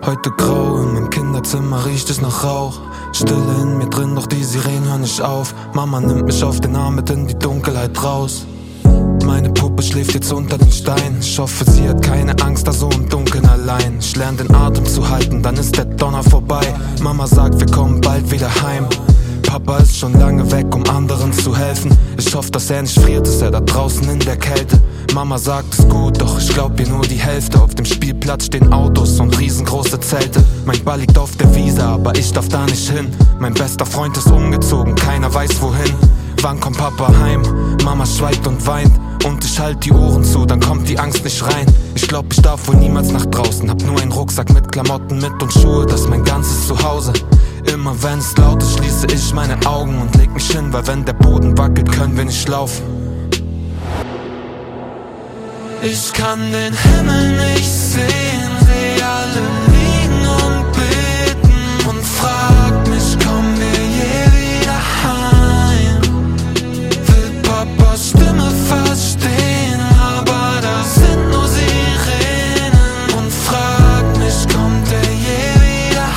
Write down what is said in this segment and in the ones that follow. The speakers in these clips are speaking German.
Heute grau, in meinem Kinderzimmer riecht es nach Rauch. Stille in mir drin, doch die Sirenen hören nicht auf. Mama nimmt mich auf den Arm mit in die Dunkelheit raus. Meine Puppe schläft jetzt unter den Steinen. Ich hoffe, sie hat keine Angst, da so im Dunkeln allein. Ich lerne den Atem zu halten, dann ist der Donner vorbei. Mama sagt, wir kommen bald wieder heim. Papa ist schon lange weg, um anderen zu helfen. Ich hoffe, dass er nicht friert, ist er da draußen in der Kälte. Mama sagt, es ist gut, doch ich glaub ihr nur die Hälfte. Auf dem Spielplatz stehen Autos und riesengroße Zelte. Mein Ball liegt auf der Wiese, aber ich darf da nicht hin. Mein bester Freund ist umgezogen, keiner weiß wohin. Wann kommt Papa heim? Mama schweigt und weint. Und ich halt die Ohren zu, dann kommt die Angst nicht rein. Ich glaub, ich darf wohl niemals nach draußen. Hab nur einen Rucksack mit Klamotten mit und Schuhe, das ist mein ganzes Zuhause. Immer wenn es laut ist, schließe ich meine Augen und leg mich hin, weil wenn der Boden wackelt, können wir nicht laufen. Ich kann den Himmel nicht sehen, seh alle liegen und beten und frag mich, kommen wir je wieder heim? Will Papas Stimme verstehen, aber das sind nur Sirenen. Und frag mich, kommt er je wieder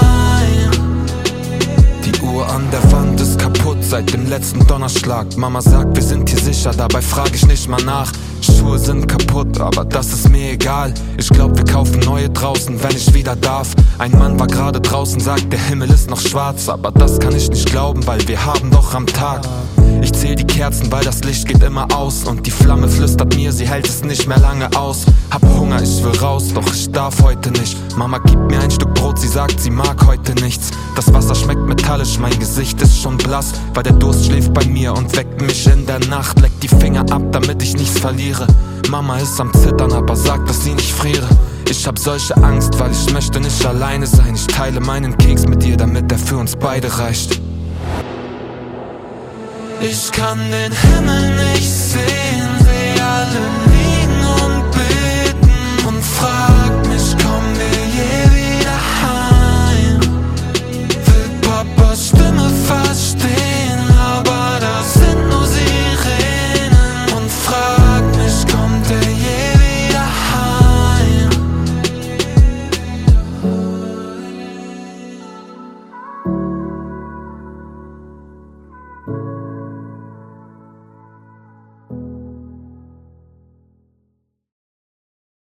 heim? Die Uhr an der Wand ist kaputt seit dem letzten Donnerschlag. Mama sagt, wir sind hier sicher, dabei frag ich nicht mal nach. Schuhe sind kaputt, aber das ist mir egal. Ich glaub, wir kaufen neue draußen, wenn ich wieder darf. Ein Mann war gerade draußen, sagt, der Himmel ist noch schwarz. Aber das kann ich nicht glauben, weil wir haben doch am Tag. Ich zähl die Kerzen, weil das Licht geht immer aus. Und die Flamme flüstert mir, sie hält es nicht mehr lange aus. Hab Hunger, ich will raus, doch ich darf heute nicht. Mama gibt mir ein Stück Brot, sie sagt, sie mag heute nichts. Das Wasser schmeckt metallisch, mein Gesicht ist schon blass. Weil der Durst schläft bei mir und weckt mich in der Nacht. Leckt die Finger ab, damit ich nichts verliere. Mama ist am Zittern, aber sagt, dass sie nicht friere. Ich hab solche Angst, weil ich möchte nicht alleine sein. Ich teile meinen Keks mit ihr, damit er für uns beide reicht. Ich kann den Himmel nicht sehen, seh alle